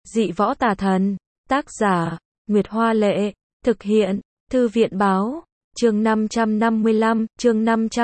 Dị võ tà thần. Tác giả, Nguyệt Hoa Lệ. Thực hiện, Thư viện Báo. Chương 555, chương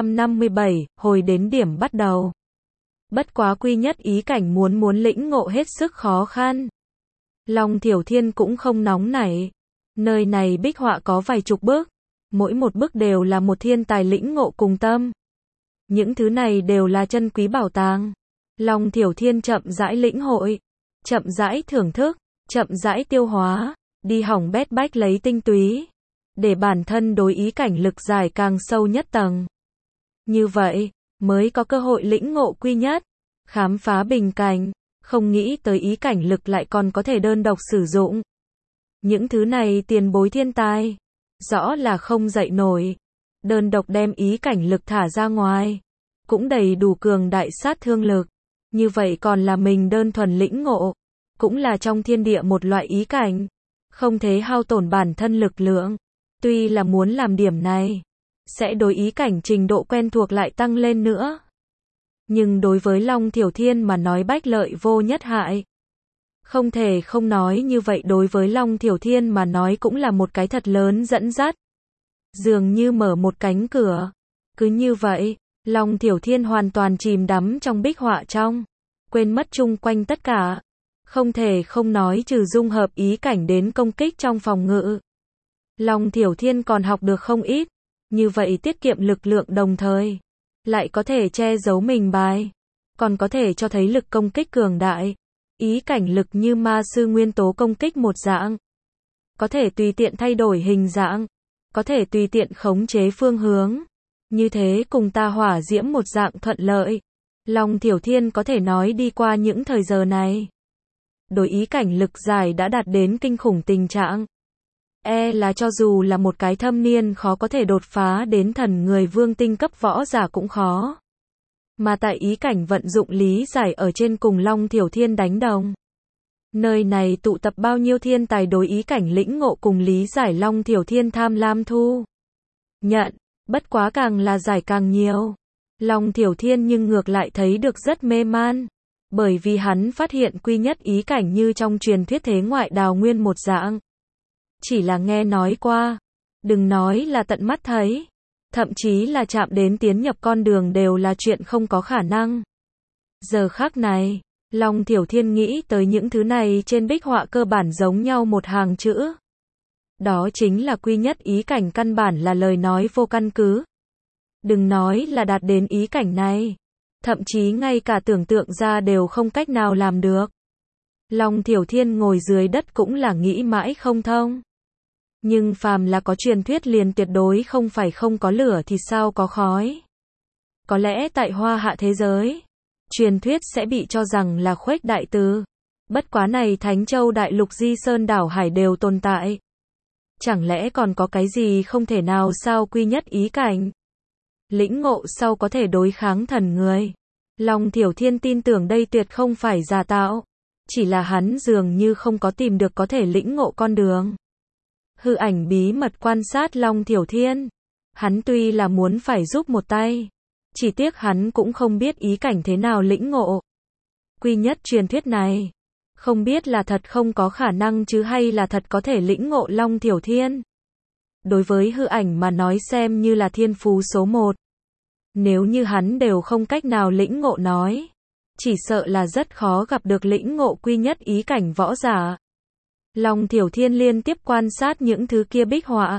557, hồi đến điểm bắt đầu. Bất quá quy nhất ý cảnh muốn lĩnh ngộ hết sức khó khăn. Long Thiểu Thiên cũng không nóng nảy. Nơi này bích họa có vài chục bức. Mỗi một bức đều là một thiên tài lĩnh ngộ cùng tâm. Những thứ này đều là chân quý bảo tàng. Long Thiểu Thiên chậm rãi lĩnh hội, chậm rãi thưởng thức, chậm rãi tiêu hóa, đi hỏng bét bách lấy tinh túy, để bản thân đối ý cảnh lực giải càng sâu nhất tầng. Như vậy, mới có cơ hội lĩnh ngộ quy nhất, khám phá bình cảnh, không nghĩ tới ý cảnh lực lại còn có thể đơn độc sử dụng. Những thứ này tiền bối thiên tài, rõ là không dậy nổi. Đơn độc đem ý cảnh lực thả ra ngoài, cũng đầy đủ cường đại sát thương lực. Như vậy còn là mình đơn thuần lĩnh ngộ, cũng là trong thiên địa một loại ý cảnh, không thế hao tổn bản thân lực lượng. Tuy là muốn làm điểm này, sẽ đối ý cảnh trình độ quen thuộc lại tăng lên nữa. Nhưng đối với Long Thiểu Thiên mà nói bách lợi vô nhất hại. Không thể không nói như vậy, đối với Long Thiểu Thiên mà nói cũng là một cái thật lớn dẫn dắt. Dường như mở một cánh cửa. Cứ như vậy, Long Thiểu Thiên hoàn toàn chìm đắm trong bích họa trong, quên mất chung quanh tất cả. Không thể không nói trừ dung hợp ý cảnh đến công kích trong phòng ngự. Long Thiểu Thiên còn học được không ít, như vậy tiết kiệm lực lượng đồng thời, lại có thể che giấu mình bài, còn có thể cho thấy lực công kích cường đại. Ý cảnh lực như ma sư nguyên tố công kích một dạng, có thể tùy tiện thay đổi hình dạng, có thể tùy tiện khống chế phương hướng. Như thế cùng ta hỏa diễm một dạng thuận lợi. Long Thiểu Thiên có thể nói đi qua những thời giờ này, đối ý cảnh lực giải đã đạt đến kinh khủng tình trạng. Là cho dù là một cái thâm niên khó có thể đột phá đến thần người vương tinh cấp võ giả cũng khó. Mà tại ý cảnh vận dụng lý giải ở trên cùng Long Thiểu Thiên đánh đồng. Nơi này tụ tập bao nhiêu thiên tài đối ý cảnh lĩnh ngộ cùng lý giải Long Thiểu Thiên tham lam thu nhận, bất quá càng là giải càng nhiều. Long Thiểu Thiên nhưng ngược lại thấy được rất mê man, bởi vì hắn phát hiện quy nhất ý cảnh như trong truyền thuyết thế ngoại đào nguyên một dạng. Chỉ là nghe nói qua, đừng nói là tận mắt thấy, thậm chí là chạm đến tiến nhập con đường đều là chuyện không có khả năng. Giờ khắc này, Long Thiểu Thiên nghĩ tới những thứ này trên bích họa cơ bản giống nhau một hàng chữ. Đó chính là quy nhất ý cảnh, căn bản là lời nói vô căn cứ. Đừng nói là đạt đến ý cảnh này, thậm chí ngay cả tưởng tượng ra đều không cách nào làm được. Long Thiểu Thiên ngồi dưới đất cũng là nghĩ mãi không thông. Nhưng phàm là có truyền thuyết liền tuyệt đối không phải không có lửa thì sao có khói. Có lẽ tại Hoa Hạ thế giới, truyền thuyết sẽ bị cho rằng là khuếch đại từ. Bất quá này Thánh Châu Đại Lục Di Sơn đảo hải đều tồn tại. Chẳng lẽ còn có cái gì không thể nào sao quy nhất ý cảnh? Lĩnh ngộ sau có thể đối kháng thần người. Long Thiểu Thiên tin tưởng đây tuyệt không phải giả tạo. Chỉ là hắn dường như không có tìm được có thể lĩnh ngộ con đường. Hư ảnh bí mật quan sát Long Thiểu Thiên. Hắn tuy là muốn phải giúp một tay, chỉ tiếc hắn cũng không biết ý cảnh thế nào lĩnh ngộ. Quy nhất truyền thuyết này, không biết là thật không có khả năng chứ hay là thật có thể lĩnh ngộ Long Thiểu Thiên. Đối với hư ảnh mà nói xem như là thiên phú số 1. Nếu như hắn đều không cách nào lĩnh ngộ nói, chỉ sợ là rất khó gặp được lĩnh ngộ quy nhất ý cảnh võ giả. Long Thiểu Thiên liên tiếp quan sát những thứ kia bích họa.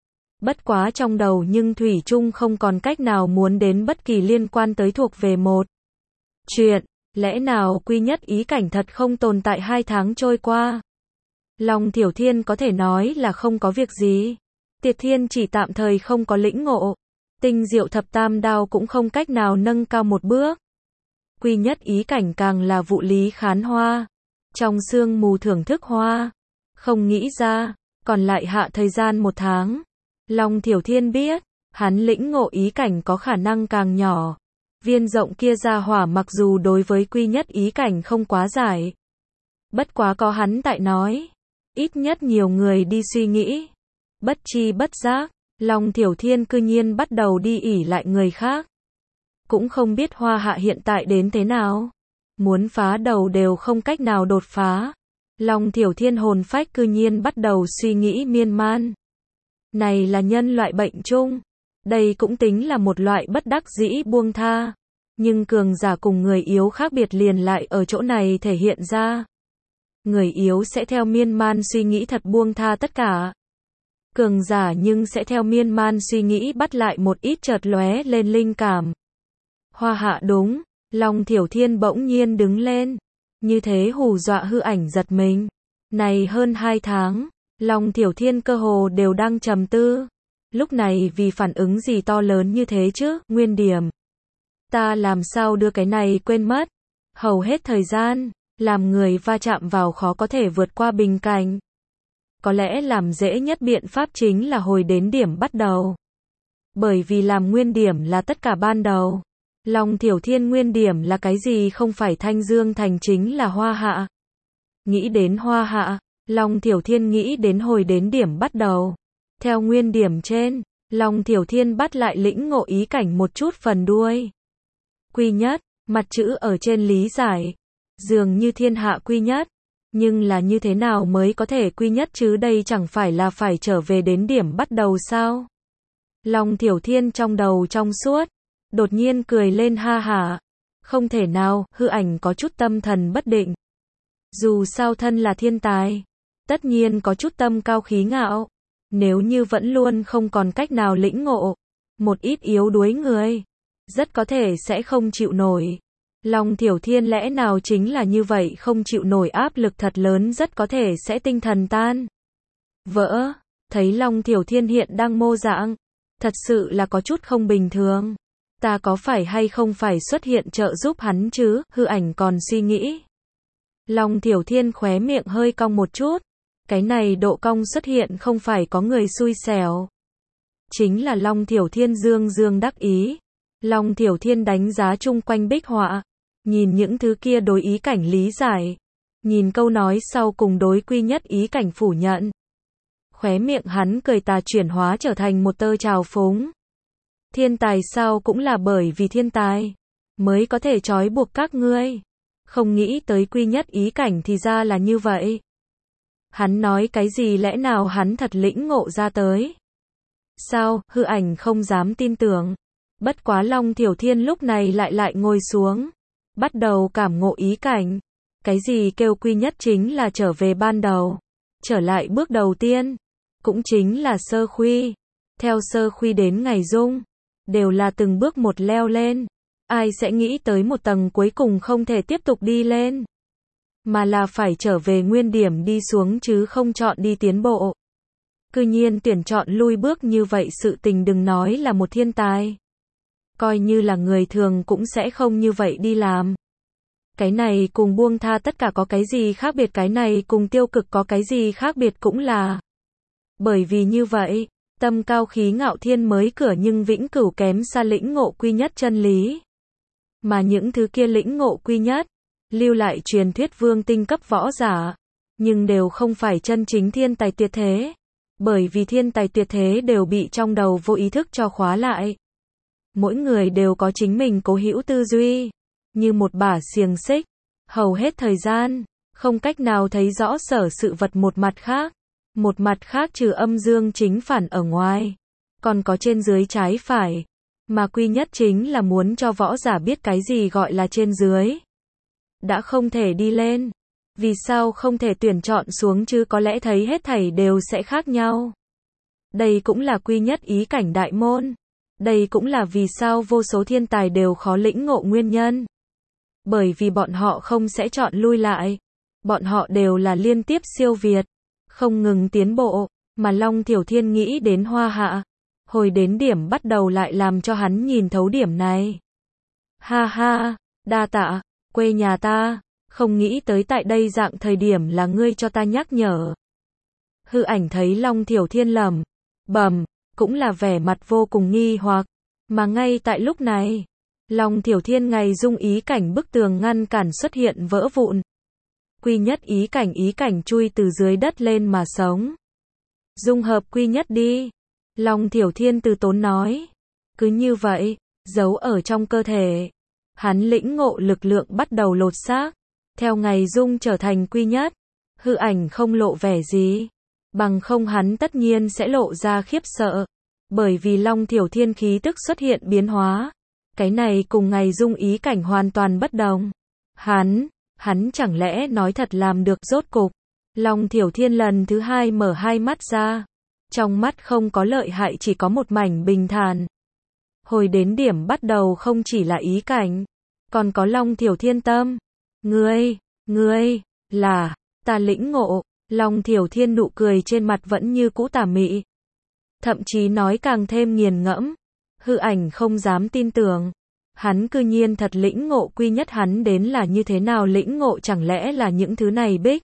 Bất quá trong đầu nhưng thủy chung không còn cách nào muốn đến bất kỳ liên quan tới thuộc về một chuyện. Lẽ nào quy nhất ý cảnh thật không tồn tại? 2 tháng trôi qua, Long Thiểu Thiên có thể nói là không có việc gì. Tiệt Thiên chỉ tạm thời không có lĩnh ngộ. Tinh diệu thập tam đao cũng không cách nào nâng cao một bước. Quy nhất ý cảnh càng là vụ lý khán hoa. Trong sương mù thưởng thức hoa. Không nghĩ ra, còn lại hạ thời gian 1 tháng. Long Thiểu Thiên biết, hắn lĩnh ngộ ý cảnh có khả năng càng nhỏ. Viên rộng kia ra hỏa mặc dù đối với quy nhất ý cảnh không quá giải. Bất quá có hắn tại nói. Ít nhất nhiều người đi suy nghĩ. Bất chi bất giác, Long Thiểu Thiên cư nhiên bắt đầu đi ỷ lại người khác. Cũng không biết Hoa Hạ hiện tại đến thế nào. Muốn phá đầu đều không cách nào đột phá. Long Thiểu Thiên hồn phách cư nhiên bắt đầu suy nghĩ miên man. Này là nhân loại bệnh chung. Đây cũng tính là một loại bất đắc dĩ buông tha. Nhưng cường giả cùng người yếu khác biệt liền lại ở chỗ này thể hiện ra. Người yếu sẽ theo miên man suy nghĩ thật buông tha tất cả. Cường giả nhưng sẽ theo miên man suy nghĩ bắt lại một ít chợt lóe lên linh cảm. Hoa Hạ đúng, Long Thiểu Thiên bỗng nhiên đứng lên. Như thế hù dọa Hư Ảnh giật mình. Này hơn 2 tháng, Long Thiểu Thiên cơ hồ đều đang trầm tư. Lúc này vì phản ứng gì to lớn như thế chứ, nguyên điểm. Ta làm sao đưa cái này quên mất. Hầu hết thời gian, làm người va chạm vào khó có thể vượt qua bình cảnh. Có lẽ làm dễ nhất biện pháp chính là hồi đến điểm bắt đầu. Bởi vì làm nguyên điểm là tất cả ban đầu. Long Thiểu Thiên nguyên điểm là cái gì không phải Thanh Dương Thành chính là Hoa Hạ. Nghĩ đến Hoa Hạ, Long Thiểu Thiên nghĩ đến hồi đến điểm bắt đầu. Theo nguyên điểm trên, Long Thiểu Thiên bắt lại lĩnh ngộ ý cảnh một chút phần đuôi. Quy nhất, mặt chữ ở trên lý giải. Dường như thiên hạ quy nhất. Nhưng là như thế nào mới có thể quy nhất chứ, đây chẳng phải là phải trở về đến điểm bắt đầu sao? Long Thiểu Thiên trong đầu trong suốt. Đột nhiên cười lên ha hả. Không thể nào, Hư Ảnh có chút tâm thần bất định. Dù sao thân là thiên tài. Tất nhiên có chút tâm cao khí ngạo. Nếu như vẫn luôn không còn cách nào lĩnh ngộ. Một ít yếu đuối người. Rất có thể sẽ không chịu nổi. Long Thiểu Thiên lẽ nào chính là như vậy, không chịu nổi áp lực thật lớn, rất có thể sẽ tinh thần tan vỡ. Thấy Long Thiểu Thiên hiện đang mô dạng. Thật sự là có chút không bình thường. Ta có phải hay không phải xuất hiện trợ giúp hắn chứ, Hư Ảnh còn suy nghĩ. Long Thiểu Thiên khóe miệng hơi cong một chút. Cái này độ cong xuất hiện không phải có người xui xẻo. Chính là Long Thiểu Thiên dương dương đắc ý. Long Thiểu Thiên đánh giá chung quanh bích họa. Nhìn những thứ kia đối ý cảnh lý giải. Nhìn câu nói sau cùng đối quy nhất ý cảnh phủ nhận. Khóe miệng hắn cười tà chuyển hóa trở thành một tơ trào phúng. Thiên tài sao, cũng là bởi vì thiên tài mới có thể trói buộc các ngươi. Không nghĩ tới quy nhất ý cảnh thì ra là như vậy. Hắn nói cái gì, lẽ nào hắn thật lĩnh ngộ ra tới? Sao? Hư Ảnh không dám tin tưởng. Bất quá Long Thiểu Thiên lúc này lại ngồi xuống. Bắt đầu cảm ngộ ý cảnh. Cái gì kêu quy nhất chính là trở về ban đầu. Trở lại bước đầu tiên. Cũng chính là sơ khuy. Theo sơ khuy đến ngày dung. Đều là từng bước một leo lên. Ai sẽ nghĩ tới một tầng cuối cùng không thể tiếp tục đi lên. Mà là phải trở về nguyên điểm đi xuống chứ không chọn đi tiến bộ. Cư nhiên tuyển chọn lui bước như vậy, sự tình đừng nói là một thiên tài. Coi như là người thường cũng sẽ không như vậy đi làm. Cái này cùng buông tha tất cả có cái gì khác biệt, cái này cùng tiêu cực có cái gì khác biệt, cũng là. Bởi vì như vậy, tâm cao khí ngạo thiên mới cửa nhưng vĩnh cửu kém xa lĩnh ngộ quy nhất chân lý. Mà những thứ kia lĩnh ngộ quy nhất, lưu lại truyền thuyết vương tinh cấp võ giả, nhưng đều không phải chân chính thiên tài tuyệt thế. Bởi vì thiên tài tuyệt thế đều bị trong đầu vô ý thức cho khóa lại. Mỗi người đều có chính mình cố hữu tư duy, như một bả xiềng xích, hầu hết thời gian, không cách nào thấy rõ sở sự vật một mặt khác. Một mặt khác trừ âm dương chính phản ở ngoài, còn có trên dưới trái phải. Mà quy nhất chính là muốn cho võ giả biết cái gì gọi là trên dưới. Đã không thể đi lên, vì sao không thể tuyển chọn xuống chứ, có lẽ thấy hết thảy đều sẽ khác nhau. Đây cũng là quy nhất ý cảnh đại môn. Đây cũng là vì sao vô số thiên tài đều khó lĩnh ngộ nguyên nhân. Bởi vì bọn họ không sẽ chọn lui lại. Bọn họ đều là liên tiếp siêu việt, không ngừng tiến bộ. Mà Long Thiểu Thiên nghĩ đến Hoa Hạ, hồi đến điểm bắt đầu lại làm cho hắn nhìn thấu điểm này. Ha ha, đa tạ, quê nhà ta, không nghĩ tới tại đây dạng thời điểm là ngươi cho ta nhắc nhở. Hư Ảnh thấy Long Thiểu Thiên lẩm bẩm, cũng là vẻ mặt vô cùng nghi hoặc. Mà ngay tại lúc này, Long Thiểu Thiên ngày dung ý cảnh bức tường ngăn cản xuất hiện vỡ vụn. Quy nhất ý cảnh chui từ dưới đất lên mà sống. Dung hợp quy nhất đi. Long Thiểu Thiên từ tốn nói. Cứ như vậy, giấu ở trong cơ thể. Hắn lĩnh ngộ lực lượng bắt đầu lột xác. Theo ngày dung trở thành quy nhất. Hư ảnh không lộ vẻ gì. Bằng không hắn tất nhiên sẽ lộ ra khiếp sợ. Bởi vì Long Thiểu Thiên khí tức xuất hiện biến hóa. Cái này cùng ngày dung ý cảnh hoàn toàn bất đồng. Hắn chẳng lẽ nói thật làm được rốt cục. Long Thiểu Thiên lần thứ hai mở hai mắt ra. Trong mắt không có lợi hại, chỉ có một mảnh bình thản. Hồi đến điểm bắt đầu không chỉ là ý cảnh, còn có Long Thiểu Thiên tâm. Ngươi, là, ta lĩnh ngộ. Long Thiểu Thiên nụ cười trên mặt vẫn như cũ tà mị. Thậm chí nói càng thêm nghiền ngẫm. Hư ảnh không dám tin tưởng. Hắn cư nhiên thật lĩnh ngộ quy nhất, hắn đến là như thế nào lĩnh ngộ, chẳng lẽ là những thứ này bích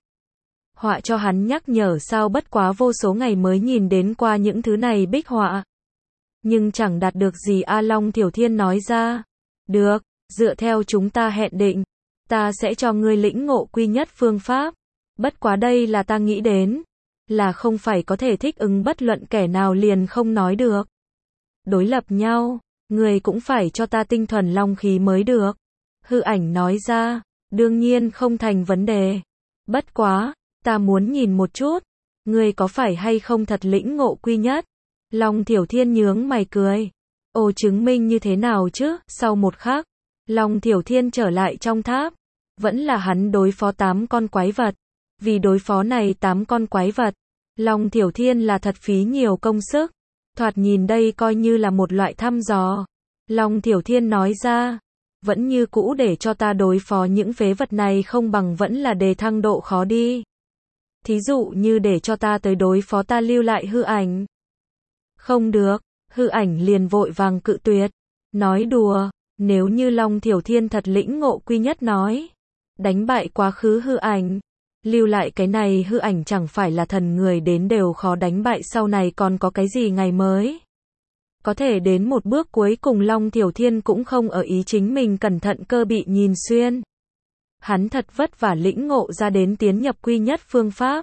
họa cho hắn nhắc nhở sao, bất quá vô số ngày mới nhìn đến qua những thứ này bích họa. Nhưng chẳng đạt được gì A Long Thiểu Thiên nói ra. Được, dựa theo chúng ta hẹn định, ta sẽ cho ngươi lĩnh ngộ quy nhất phương pháp. Bất quá đây là ta nghĩ đến, là không phải có thể thích ứng bất luận kẻ nào liền không nói được. Đối lập nhau, ngươi cũng phải cho ta tinh thuần long khí mới được. Hư ảnh nói ra, đương nhiên không thành vấn đề. Bất quá, ta muốn nhìn một chút, ngươi có phải hay không thật lĩnh ngộ quy nhất. Long Thiểu Thiên nhướng mày cười. Ồ, chứng minh như thế nào chứ? Sau một khắc, Long Thiểu Thiên trở lại trong tháp. Vẫn là hắn đối phó 8 con quái vật. Vì đối phó này 8 con quái vật, Long Thiểu Thiên là thật phí nhiều công sức. Thoạt nhìn đây coi như là một loại thăm dò. Long Thiểu Thiên nói ra, vẫn như cũ để cho ta đối phó những phế vật này không bằng vẫn là đề thăng độ khó đi. Thí dụ như để cho ta tới đối phó ta lưu lại hư ảnh. Không được, hư ảnh liền vội vàng cự tuyệt. Nói đùa, nếu như Long Thiểu Thiên thật lĩnh ngộ quy nhất nói, đánh bại quá khứ hư ảnh, lưu lại cái này hư ảnh chẳng phải là thần người đến đều khó đánh bại, sau này còn có cái gì ngày mới. Có thể đến một bước cuối cùng Long Thiểu Thiên cũng không ở ý chính mình cẩn thận cơ bị nhìn xuyên. Hắn thật vất vả lĩnh ngộ ra đến tiến nhập quy nhất phương pháp.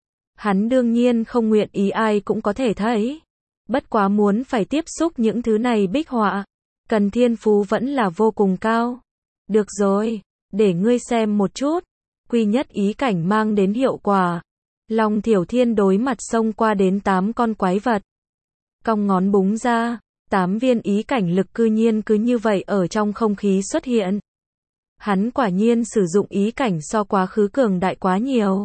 Hắn đương nhiên không nguyện ý ai cũng có thể thấy. Bất quá muốn phải tiếp xúc những thứ này bích họa, cần thiên phú vẫn là vô cùng cao. Được rồi, để ngươi xem một chút. Quy nhất ý cảnh mang đến hiệu quả. Long Thiểu Thiên đối mặt xông qua đến 8 con quái vật. Cong ngón búng ra, 8 viên ý cảnh lực cư nhiên cứ như vậy ở trong không khí xuất hiện. Hắn quả nhiên sử dụng ý cảnh so quá khứ cường đại quá nhiều.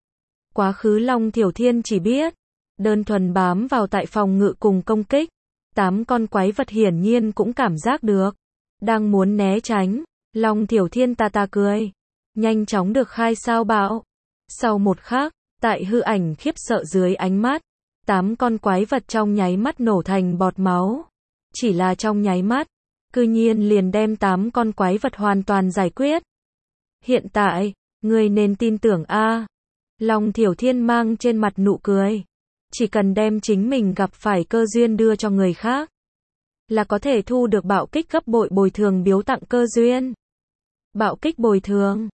Quá khứ Long Thiểu Thiên chỉ biết đơn thuần bám vào tại phòng ngự cùng công kích. 8 con quái vật hiển nhiên cũng cảm giác được. Đang muốn né tránh, Long Thiểu Thiên ta cười. Nhanh chóng được khai sao bạo. Sau một khắc, tại hư ảnh khiếp sợ dưới ánh mắt, 8 con quái vật trong nháy mắt nổ thành bọt máu. Chỉ là trong nháy mắt, cư nhiên liền đem 8 con quái vật hoàn toàn giải quyết. Hiện tại, ngươi nên tin tưởng a. Long Thiểu Thiên mang trên mặt nụ cười. Chỉ cần đem chính mình gặp phải cơ duyên đưa cho người khác, là có thể thu được bạo kích gấp bội bồi thường biếu tặng cơ duyên. Bạo kích bồi thường.